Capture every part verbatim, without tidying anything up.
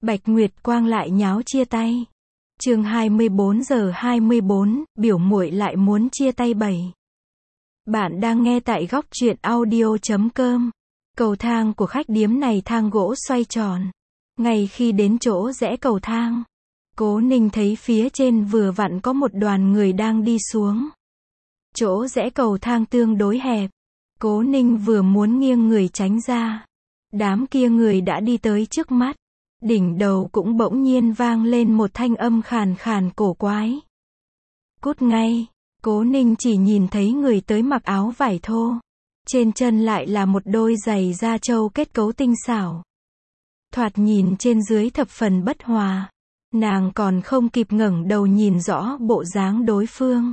Bạch Nguyệt Quang lại nháo chia tay. Chương hai mươi bốn giờ hai mươi bốn, biểu muội lại muốn chia tay bảy. Bạn đang nghe tại góc truyện audio chấm com. Cầu thang của khách điếm này thang gỗ xoay tròn. Ngay khi đến chỗ rẽ cầu thang, Cố Ninh thấy phía trên vừa vặn có một đoàn người đang đi xuống. Chỗ rẽ cầu thang tương đối hẹp. Cố Ninh vừa muốn nghiêng người tránh ra, đám kia người đã đi tới trước mắt. Đỉnh đầu cũng bỗng nhiên vang lên một thanh âm khàn khàn cổ quái. Cút ngay. Cố Ninh chỉ nhìn thấy người tới mặc áo vải thô. Trên chân lại là một đôi giày da trâu kết cấu tinh xảo. Thoạt nhìn trên dưới thập phần bất hòa. Nàng còn không kịp ngẩng đầu nhìn rõ bộ dáng đối phương.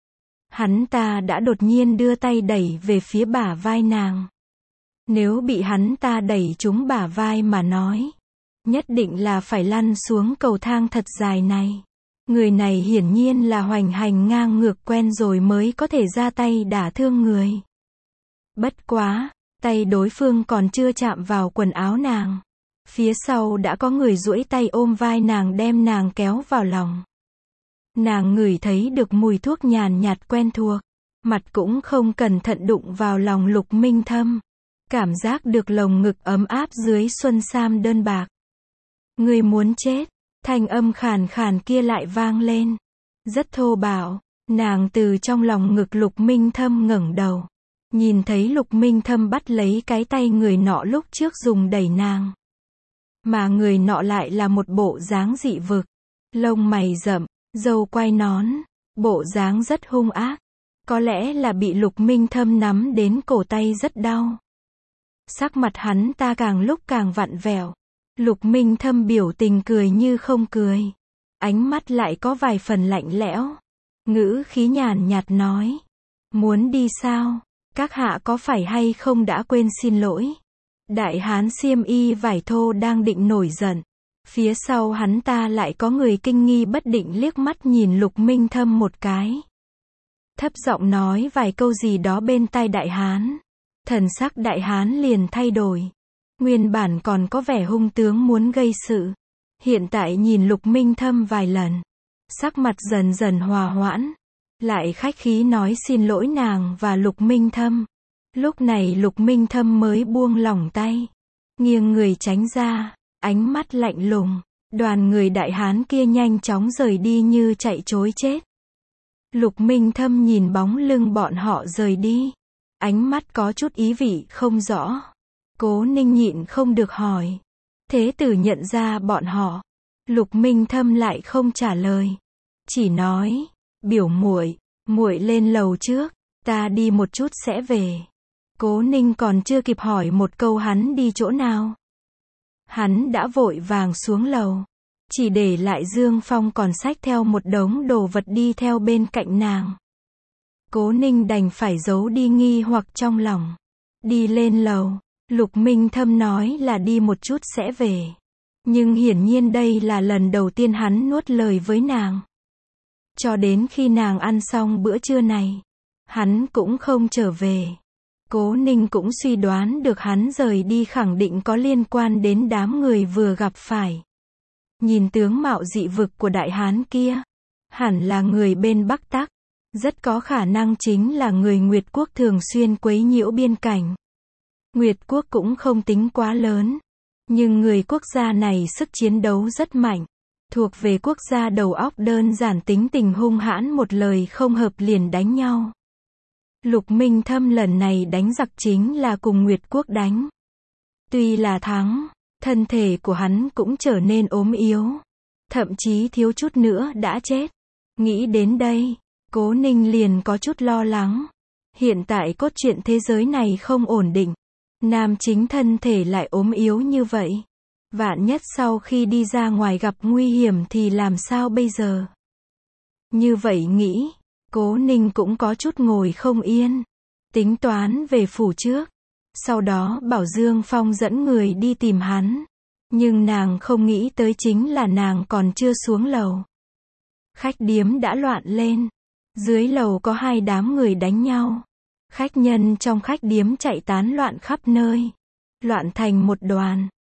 Hắn ta đã đột nhiên đưa tay đẩy về phía bả vai nàng. Nếu bị hắn ta đẩy trúng bả vai mà nói, nhất định là phải lăn xuống cầu thang thật dài này. Người này hiển nhiên là hoành hành ngang ngược quen rồi mới có thể ra tay đả thương người. Bất quá, tay đối phương còn chưa chạm vào quần áo nàng. Phía sau đã có người duỗi tay ôm vai nàng đem nàng kéo vào lòng. Nàng ngửi thấy được mùi thuốc nhàn nhạt quen thuộc. Mặt cũng không cẩn thận đụng vào lòng Lục Minh Thâm. Cảm giác được lồng ngực ấm áp dưới xuân sam đơn bạc. Người muốn chết. Thanh âm khàn khàn kia lại vang lên. Rất thô bạo. Nàng từ trong lòng ngực Lục Minh Thâm ngẩng đầu. Nhìn thấy Lục Minh Thâm bắt lấy cái tay người nọ lúc trước dùng đẩy nàng. Mà người nọ lại là một bộ dáng dị vực. Lông mày rậm, râu quai nón. Bộ dáng rất hung ác. Có lẽ là bị Lục Minh Thâm nắm đến cổ tay rất đau. Sắc mặt hắn ta càng lúc càng vặn vẹo. Lục Minh Thâm biểu tình cười như không cười. Ánh mắt lại có vài phần lạnh lẽo. Ngữ khí nhàn nhạt nói. Muốn đi sao? Các hạ có phải hay không đã quên xin lỗi? Đại hán xiêm y vải thô đang định nổi giận. Phía sau hắn ta lại có người kinh nghi bất định liếc mắt nhìn Lục Minh Thâm một cái. Thấp giọng nói vài câu gì đó bên tai đại hán. Thần sắc đại hán liền thay đổi. Nguyên bản còn có vẻ hung tướng muốn gây sự. Hiện tại nhìn Lục Minh Thâm vài lần. Sắc mặt dần dần hòa hoãn. Lại khách khí nói xin lỗi nàng và Lục Minh Thâm. Lúc này Lục Minh Thâm mới buông lỏng tay. Nghiêng người tránh ra. Ánh mắt lạnh lùng. Đoàn người đại hán kia nhanh chóng rời đi như chạy trối chết. Lục Minh Thâm nhìn bóng lưng bọn họ rời đi. Ánh mắt có chút ý vị không rõ. Cố Ninh nhịn không được hỏi. Thế tử nhận ra bọn họ. Lục Minh Thâm lại không trả lời. Chỉ nói, biểu muội, muội lên lầu trước, ta đi một chút sẽ về. Cố Ninh còn chưa kịp hỏi một câu hắn đi chỗ nào. Hắn đã vội vàng xuống lầu. Chỉ để lại Dương Phong còn xách theo một đống đồ vật đi theo bên cạnh nàng. Cố Ninh đành phải giấu đi nghi hoặc trong lòng. Đi lên lầu. Lục Minh Thâm nói là đi một chút sẽ về. Nhưng hiển nhiên đây là lần đầu tiên hắn nuốt lời với nàng. Cho đến khi nàng ăn xong bữa trưa này, hắn cũng không trở về. Cố Ninh cũng suy đoán được hắn rời đi khẳng định có liên quan đến đám người vừa gặp phải. Nhìn tướng mạo dị vực của đại hán kia, hẳn là người bên Bắc Tắc. Rất có khả năng chính là người Nguyệt Quốc thường xuyên quấy nhiễu biên cảnh. Nguyệt Quốc cũng không tính quá lớn. Nhưng người quốc gia này sức chiến đấu rất mạnh. Thuộc về quốc gia đầu óc đơn giản tính tình hung hãn một lời không hợp liền đánh nhau. Lục Minh Thâm lần này đánh giặc chính là cùng Nguyệt Quốc đánh. Tuy là thắng, thân thể của hắn cũng trở nên ốm yếu. Thậm chí thiếu chút nữa đã chết. Nghĩ đến đây, Cố Ninh liền có chút lo lắng. Hiện tại cốt truyện thế giới này không ổn định. Nam chính thân thể lại ốm yếu như vậy. Vạn nhất sau khi đi ra ngoài gặp nguy hiểm thì làm sao bây giờ? Như vậy nghĩ, Cố Ninh cũng có chút ngồi không yên. Tính toán về phủ trước. Sau đó bảo Dương Phong dẫn người đi tìm hắn. Nhưng nàng không nghĩ tới chính là nàng còn chưa xuống lầu. Khách điếm đã loạn lên. Dưới lầu có hai đám người đánh nhau. Khách nhân trong khách điếm chạy tán loạn khắp nơi. Loạn thành một đoàn.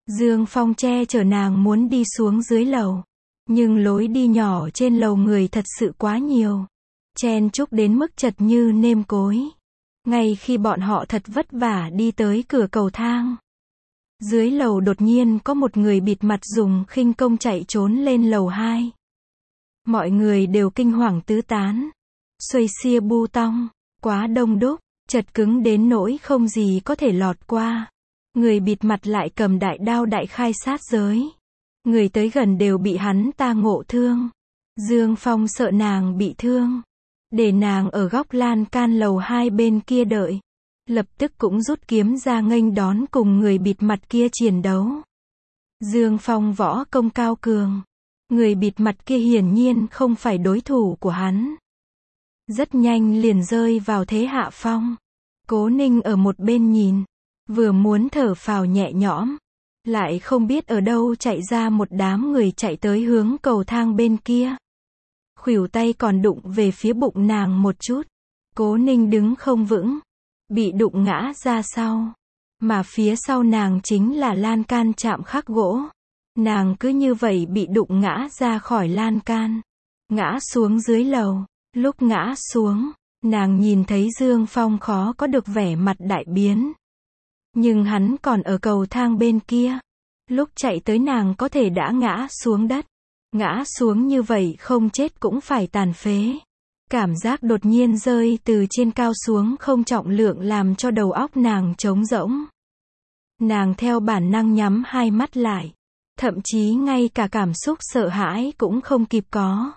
Dương Phong che chở nàng muốn đi xuống dưới lầu. Nhưng lối đi nhỏ trên lầu người thật sự quá nhiều. Chen chúc đến mức chật như nêm cối. Ngay khi bọn họ thật vất vả đi tới cửa cầu thang. Dưới lầu đột nhiên có một người bịt mặt dùng khinh công chạy trốn lên lầu hai. Mọi người đều kinh hoàng tứ tán. Xuây xia bu tong, quá đông đúc, chật cứng đến nỗi không gì có thể lọt qua. Người bịt mặt lại cầm đại đao đại khai sát giới. Người tới gần đều bị hắn ta ngộ thương. Dương Phong sợ nàng bị thương. Để nàng ở góc lan can lầu hai bên kia đợi. Lập tức cũng rút kiếm ra nghênh đón cùng người bịt mặt kia chiến đấu. Dương Phong võ công cao cường. Người bịt mặt kia hiển nhiên không phải đối thủ của hắn. Rất nhanh liền rơi vào thế hạ phong. Cố Ninh ở một bên nhìn. Vừa muốn thở phào nhẹ nhõm. Lại không biết ở đâu chạy ra một đám người chạy tới hướng cầu thang bên kia. Khuỷu tay còn đụng về phía bụng nàng một chút. Cố Ninh đứng không vững. Bị đụng ngã ra sau. Mà phía sau nàng chính là lan can chạm khắc gỗ. Nàng cứ như vậy bị đụng ngã ra khỏi lan can. Ngã xuống dưới lầu. Lúc ngã xuống, nàng nhìn thấy Dương Phong khó có được vẻ mặt đại biến. Nhưng hắn còn ở cầu thang bên kia. Lúc chạy tới nàng có thể đã ngã xuống đất. Ngã xuống như vậy không chết cũng phải tàn phế. Cảm giác đột nhiên rơi từ trên cao xuống không trọng lượng làm cho đầu óc nàng trống rỗng. Nàng theo bản năng nhắm hai mắt lại. Thậm chí ngay cả cảm xúc sợ hãi cũng không kịp có.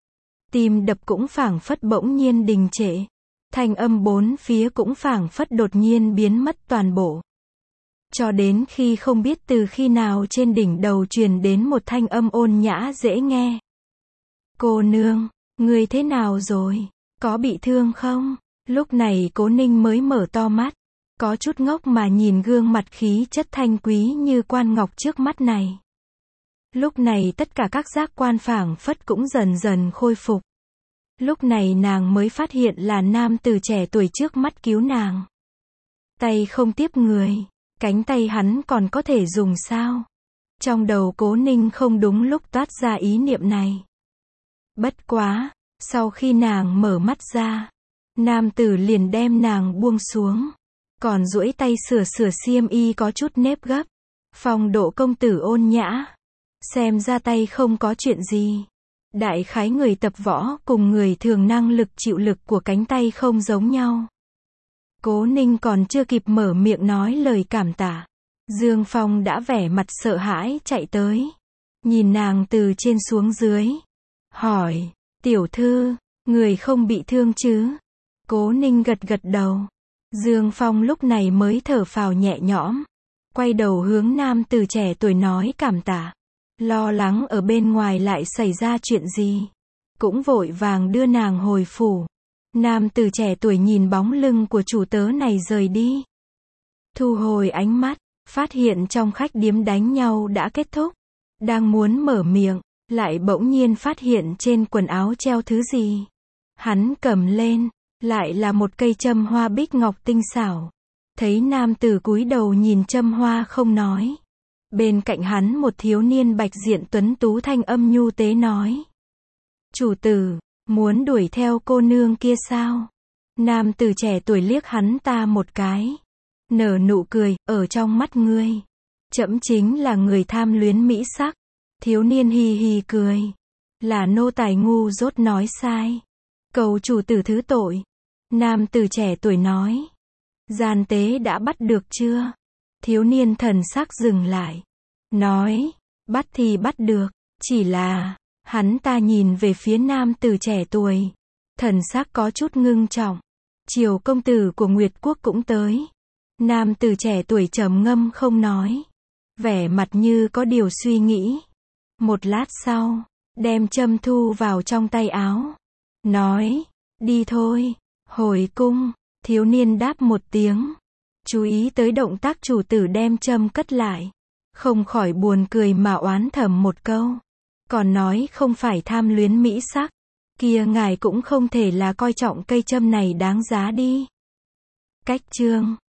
Tim đập cũng phảng phất bỗng nhiên đình trệ. Thanh âm bốn phía cũng phảng phất đột nhiên biến mất toàn bộ. Cho đến khi không biết từ khi nào trên đỉnh đầu truyền đến một thanh âm ôn nhã dễ nghe. Cô nương, người thế nào rồi? Có bị thương không? Lúc này Cố Ninh mới mở to mắt. Có chút ngốc mà nhìn gương mặt khí chất thanh quý như quan ngọc trước mắt này. Lúc này tất cả các giác quan phảng phất cũng dần dần khôi phục. Lúc này nàng mới phát hiện là nam tử trẻ tuổi trước mắt cứu nàng. Tay không tiếp người. Cánh tay hắn còn có thể dùng sao? Trong đầu Cố Ninh không đúng lúc toát ra ý niệm này. Bất quá, sau khi nàng mở mắt ra, nam tử liền đem nàng buông xuống. Còn duỗi tay sửa sửa xiêm y có chút nếp gấp. Phong độ công tử ôn nhã. Xem ra tay không có chuyện gì. Đại khái người tập võ cùng người thường năng lực chịu lực của cánh tay không giống nhau. Cố Ninh còn chưa kịp mở miệng nói lời cảm tạ. Dương Phong đã vẻ mặt sợ hãi chạy tới. Nhìn nàng từ trên xuống dưới. Hỏi, tiểu thư, người không bị thương chứ? Cố Ninh gật gật đầu. Dương Phong lúc này mới thở phào nhẹ nhõm. Quay đầu hướng nam từ trẻ tuổi nói cảm tạ. Lo lắng ở bên ngoài lại xảy ra chuyện gì. Cũng vội vàng đưa nàng hồi phủ. Nam tử trẻ tuổi nhìn bóng lưng của chủ tớ này rời đi. Thu hồi ánh mắt, phát hiện trong khách điếm đánh nhau đã kết thúc. Đang muốn mở miệng, lại bỗng nhiên phát hiện trên quần áo treo thứ gì. Hắn cầm lên, lại là một cây châm hoa bích ngọc tinh xảo. Thấy nam tử cúi đầu nhìn châm hoa không nói. Bên cạnh hắn một thiếu niên bạch diện tuấn tú thanh âm nhu tế nói. Chủ tử, muốn đuổi theo cô nương kia sao? Nam tử trẻ tuổi liếc hắn ta một cái. Nở nụ cười, ở trong mắt ngươi. Trẫm chính là người tham luyến mỹ sắc. Thiếu niên hì hì cười. Là nô tài ngu dốt nói sai. Cầu chủ tử thứ tội. Nam tử trẻ tuổi nói. Gian tế đã bắt được chưa? Thiếu niên thần sắc dừng lại. Nói, bắt thì bắt được. Chỉ là, hắn ta nhìn về phía nam tử trẻ tuổi. Thần sắc có chút ngưng trọng. Triều công tử của Nguyệt Quốc cũng tới. Nam tử trẻ tuổi trầm ngâm không nói. Vẻ mặt như có điều suy nghĩ. Một lát sau, đem châm thu vào trong tay áo. Nói, đi thôi, hồi cung. Thiếu niên đáp một tiếng. Chú ý tới động tác chủ tử đem châm cất lại. Không khỏi buồn cười mà oán thầm một câu. Còn nói không phải tham luyến mỹ sắc. Kia ngài cũng không thể là coi trọng cây châm này đáng giá đi. Cách chương